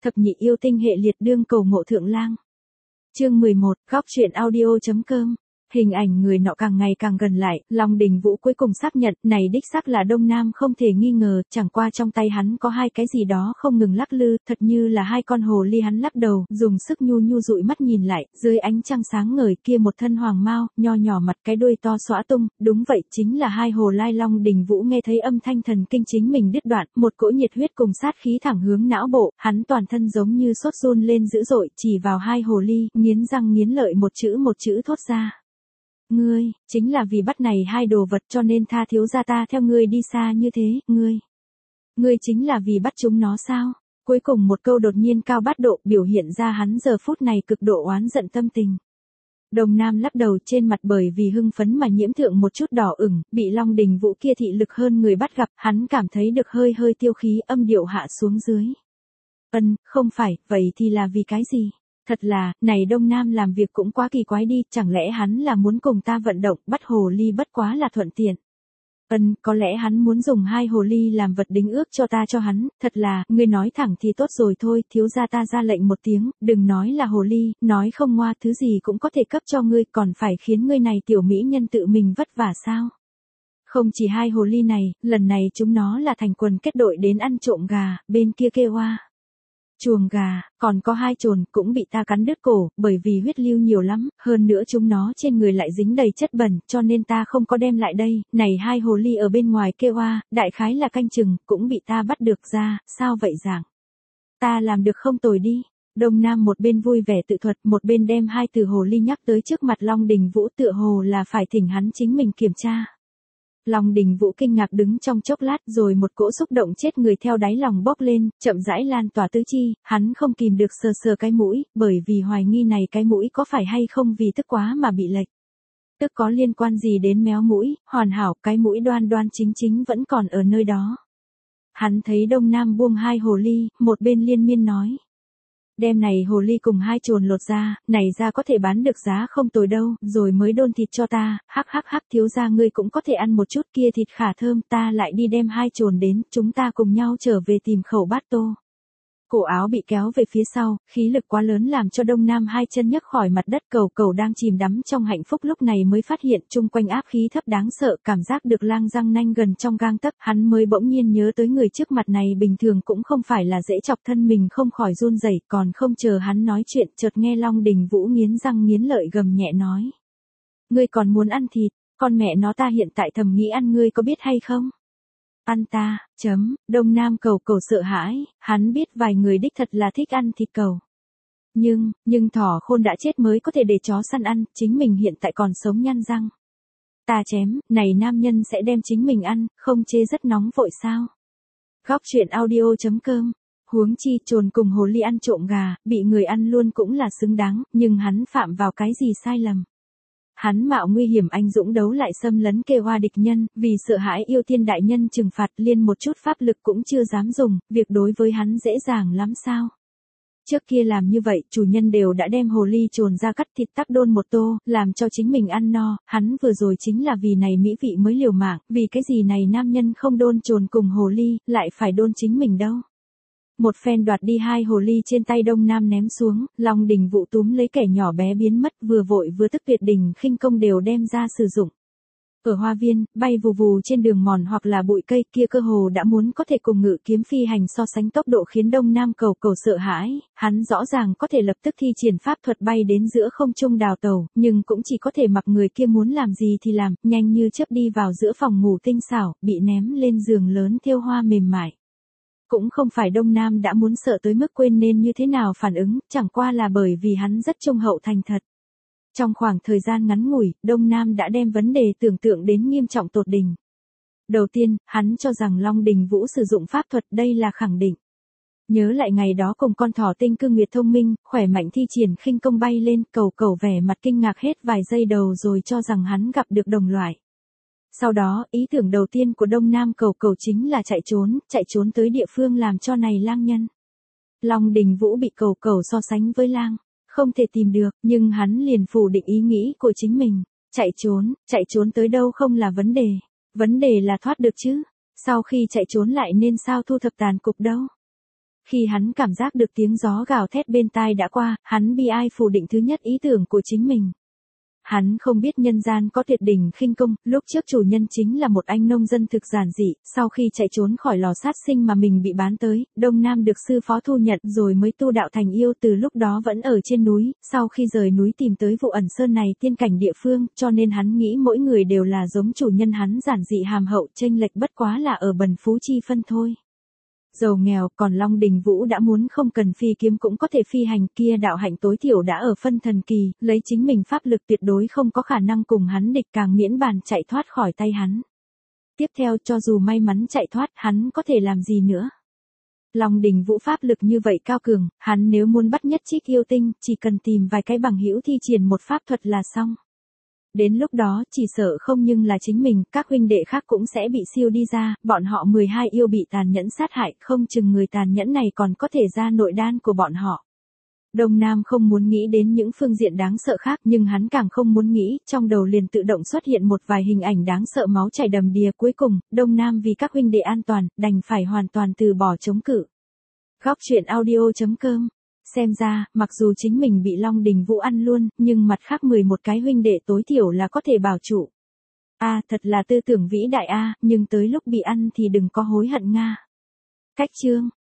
thập nhị yêu tinh hệ liệt đương cầu ngộ thượng lang. Chương 11, góc truyện audio.com. Hình ảnh người nọ càng ngày càng gần lại, Long Đình Vũ cuối cùng xác nhận, này đích xác là Đông Nam không thể nghi ngờ, chẳng qua trong tay hắn có hai cái gì đó không ngừng lắc lư, thật như là hai con hồ ly. Hắn lắc đầu, dùng sức nhu dụi mắt nhìn lại, dưới ánh trăng sáng ngời kia một thân hoàng mao, nho nhỏ mặt cái đuôi to xõa tung, đúng vậy, chính là hai hồ lai. Long Đình Vũ nghe thấy âm thanh thần kinh chính mình đứt đoạn, một cỗ nhiệt huyết cùng sát khí thẳng hướng não bộ, hắn toàn thân giống như sốt run lên dữ dội, chỉ vào hai hồ ly, nghiến răng nghiến lợi một chữ thốt ra. Ngươi, chính là vì bắt này hai đồ vật cho nên tha thiếu gia ta theo ngươi đi xa như thế, ngươi chính là vì bắt chúng nó sao? Cuối cùng một câu đột nhiên cao bát độ biểu hiện ra hắn giờ phút này cực độ oán giận tâm tình. Đồng Nam lắc đầu, trên mặt bởi vì hưng phấn mà nhiễm thượng một chút đỏ ửng, bị Long Đình Vũ kia thị lực hơn người bắt gặp, hắn cảm thấy được hơi tiêu khí, âm điệu hạ xuống dưới. Không phải, vậy thì là vì cái gì? Thật là, này Đông Nam làm việc cũng quá kỳ quái đi, chẳng lẽ hắn là muốn cùng ta vận động, bắt hồ ly bất quá là thuận tiện. Có lẽ hắn muốn dùng hai hồ ly làm vật đính ước cho ta cho hắn, thật là, ngươi nói thẳng thì tốt rồi thôi, thiếu gia ta ra lệnh một tiếng, đừng nói là hồ ly, nói không ngoa thứ gì cũng có thể cấp cho ngươi, còn phải khiến ngươi này tiểu mỹ nhân tự mình vất vả sao. Không chỉ hai hồ ly này, lần này chúng nó là thành quần kết đội đến ăn trộm gà, bên kia kêu oa. Chuồng gà, còn có hai chồn cũng bị ta cắn đứt cổ, bởi vì huyết lưu nhiều lắm, hơn nữa chúng nó trên người lại dính đầy chất bẩn, cho nên ta không có đem lại đây, này hai hồ ly ở bên ngoài kêu oa, đại khái là canh chừng, cũng bị ta bắt được ra, sao vậy dạng? Ta làm được không tồi đi. Đông Nam một bên vui vẻ tự thuật, một bên đem hai từ hồ ly nhắc tới trước mặt Long Đình Vũ, tựa hồ là phải thỉnh hắn chính mình kiểm tra. Long Đình Vũ kinh ngạc đứng trong chốc lát, rồi một cỗ xúc động chết người theo đáy lòng bốc lên, chậm rãi lan tỏa tứ chi, hắn không kìm được sờ cái mũi, bởi vì hoài nghi này cái mũi có phải hay không vì tức quá mà bị lệch. Tức có liên quan gì đến méo mũi, hoàn hảo, cái mũi đoan chính vẫn còn ở nơi đó. Hắn thấy Đông Nam buông hai hồ ly, một bên liên miên nói. Đem này hồ ly cùng hai chồn lột ra, này ra có thể bán được giá không tồi đâu, rồi mới đôn thịt cho ta, hắc thiếu gia ngươi cũng có thể ăn một chút kia thịt khả thơm, ta lại đi đem hai chồn đến, chúng ta cùng nhau trở về tìm khẩu bát tô. Cổ áo bị kéo về phía sau, khí lực quá lớn làm cho Đông Nam hai chân nhấc khỏi mặt đất, cầu đang chìm đắm trong hạnh phúc lúc này mới phát hiện chung quanh áp khí thấp đáng sợ, cảm giác được lang răng nanh gần trong gang tấc, hắn mới bỗng nhiên nhớ tới người trước mặt này bình thường cũng không phải là dễ chọc, thân mình không khỏi run rẩy, còn không chờ hắn nói chuyện, chợt nghe Long Đình Vũ nghiến răng nghiến lợi gầm nhẹ nói: "Ngươi còn muốn ăn thịt, con mẹ nó ta hiện tại thầm nghĩ ăn ngươi có biết hay không?" Ăn ta, Đông Nam cầu sợ hãi, hắn biết vài người đích thật là thích ăn thịt cầu. Nhưng thỏ khôn đã chết mới có thể để chó săn ăn, chính mình hiện tại còn sống nhăn răng. Ta chém, này nam nhân sẽ đem chính mình ăn, không chê rất nóng vội sao. Góc truyện audio.com. Huống chi chồn cùng hồ ly ăn trộm gà, bị người ăn luôn cũng là xứng đáng, nhưng hắn phạm vào cái gì sai lầm. Hắn mạo nguy hiểm anh dũng đấu lại xâm lấn kê hoa địch nhân, vì sợ hãi yêu thiên đại nhân trừng phạt, liên một chút pháp lực cũng chưa dám dùng, việc đối với hắn dễ dàng lắm sao. Trước kia làm như vậy, chủ nhân đều đã đem hồ ly chồn ra cắt thịt tắc đôn một tô, làm cho chính mình ăn no, hắn vừa rồi chính là vì này mỹ vị mới liều mạng, vì cái gì này nam nhân không đôn chồn cùng hồ ly, lại phải đôn chính mình đâu. Một phen đoạt đi hai hồ ly trên tay Đông Nam ném xuống, Long Đình Vũ túm lấy kẻ nhỏ bé biến mất, vừa vội vừa tức tuyệt đỉnh khinh công đều đem ra sử dụng. Ở hoa viên, bay vù vù trên đường mòn hoặc là bụi cây kia cơ hồ đã muốn có thể cùng ngự kiếm phi hành so sánh tốc độ khiến Đông Nam cầu sợ hãi, hắn rõ ràng có thể lập tức thi triển pháp thuật bay đến giữa không trung đào tàu, nhưng cũng chỉ có thể mặc người kia muốn làm gì thì làm, nhanh như chớp đi vào giữa phòng ngủ tinh xảo, bị ném lên giường lớn thêu hoa mềm mại. Cũng không phải Đông Nam đã muốn sợ tới mức quên nên như thế nào phản ứng, chẳng qua là bởi vì hắn rất trung hậu thành thật. Trong khoảng thời gian ngắn ngủi, Đông Nam đã đem vấn đề tưởng tượng đến nghiêm trọng tột đỉnh. Đầu tiên, hắn cho rằng Long Đình Vũ sử dụng pháp thuật, đây là khẳng định. Nhớ lại ngày đó cùng con thỏ tinh cư nguyệt thông minh, khỏe mạnh thi triển khinh công bay lên, cầu vẻ mặt kinh ngạc hết vài giây đầu rồi cho rằng hắn gặp được đồng loại. Sau đó, ý tưởng đầu tiên của Đông Nam cầu chính là chạy trốn tới địa phương làm cho này lang nhân. Long Đình Vũ bị cầu so sánh với lang, không thể tìm được, nhưng hắn liền phủ định ý nghĩ của chính mình. Chạy trốn tới đâu không là vấn đề là thoát được chứ. Sau khi chạy trốn lại nên sao thu thập tàn cục đâu. Khi hắn cảm giác được tiếng gió gào thét bên tai đã qua, hắn bi ai phủ định thứ nhất ý tưởng của chính mình. Hắn không biết nhân gian có tuyệt đỉnh khinh công, lúc trước chủ nhân chính là một anh nông dân thực giản dị, sau khi chạy trốn khỏi lò sát sinh mà mình bị bán tới, Đông Nam được sư phó thu nhận rồi mới tu đạo thành yêu, từ lúc đó vẫn ở trên núi, sau khi rời núi tìm tới Vụ Ẩn Sơn này tiên cảnh địa phương, cho nên hắn nghĩ mỗi người đều là giống chủ nhân hắn giản dị hàm hậu, chênh lệch bất quá là ở bần phú chi phân thôi. Giàu nghèo, còn Long Đình Vũ đã muốn không cần phi kiếm cũng có thể phi hành, kia đạo hạnh tối thiểu đã ở phân thần kỳ, lấy chính mình pháp lực tuyệt đối không có khả năng cùng hắn địch, càng miễn bàn chạy thoát khỏi tay hắn. Tiếp theo, cho dù may mắn chạy thoát, hắn có thể làm gì nữa? Long Đình Vũ pháp lực như vậy cao cường, hắn nếu muốn bắt nhất trích yêu tinh, chỉ cần tìm vài cái bằng hữu thi triển một pháp thuật là xong. Đến lúc đó, chỉ sợ không nhưng là chính mình, các huynh đệ khác cũng sẽ bị siêu đi ra, bọn họ 12 yêu bị tàn nhẫn sát hại, không chừng người tàn nhẫn này còn có thể ra nội đan của bọn họ. Đông Nam không muốn nghĩ đến những phương diện đáng sợ khác, nhưng hắn càng không muốn nghĩ, trong đầu liền tự động xuất hiện một vài hình ảnh đáng sợ, máu chảy đầm đìa. Cuối cùng, Đông Nam vì các huynh đệ an toàn, đành phải hoàn toàn từ bỏ chống cự. Góc truyện audio.com. Xem ra, mặc dù chính mình bị Long Đình Vũ ăn luôn, nhưng mặt khác 11 cái huynh đệ tối thiểu là có thể bảo trụ. Thật là tư tưởng vĩ đại nhưng tới lúc bị ăn thì đừng có hối hận nga. Cách chương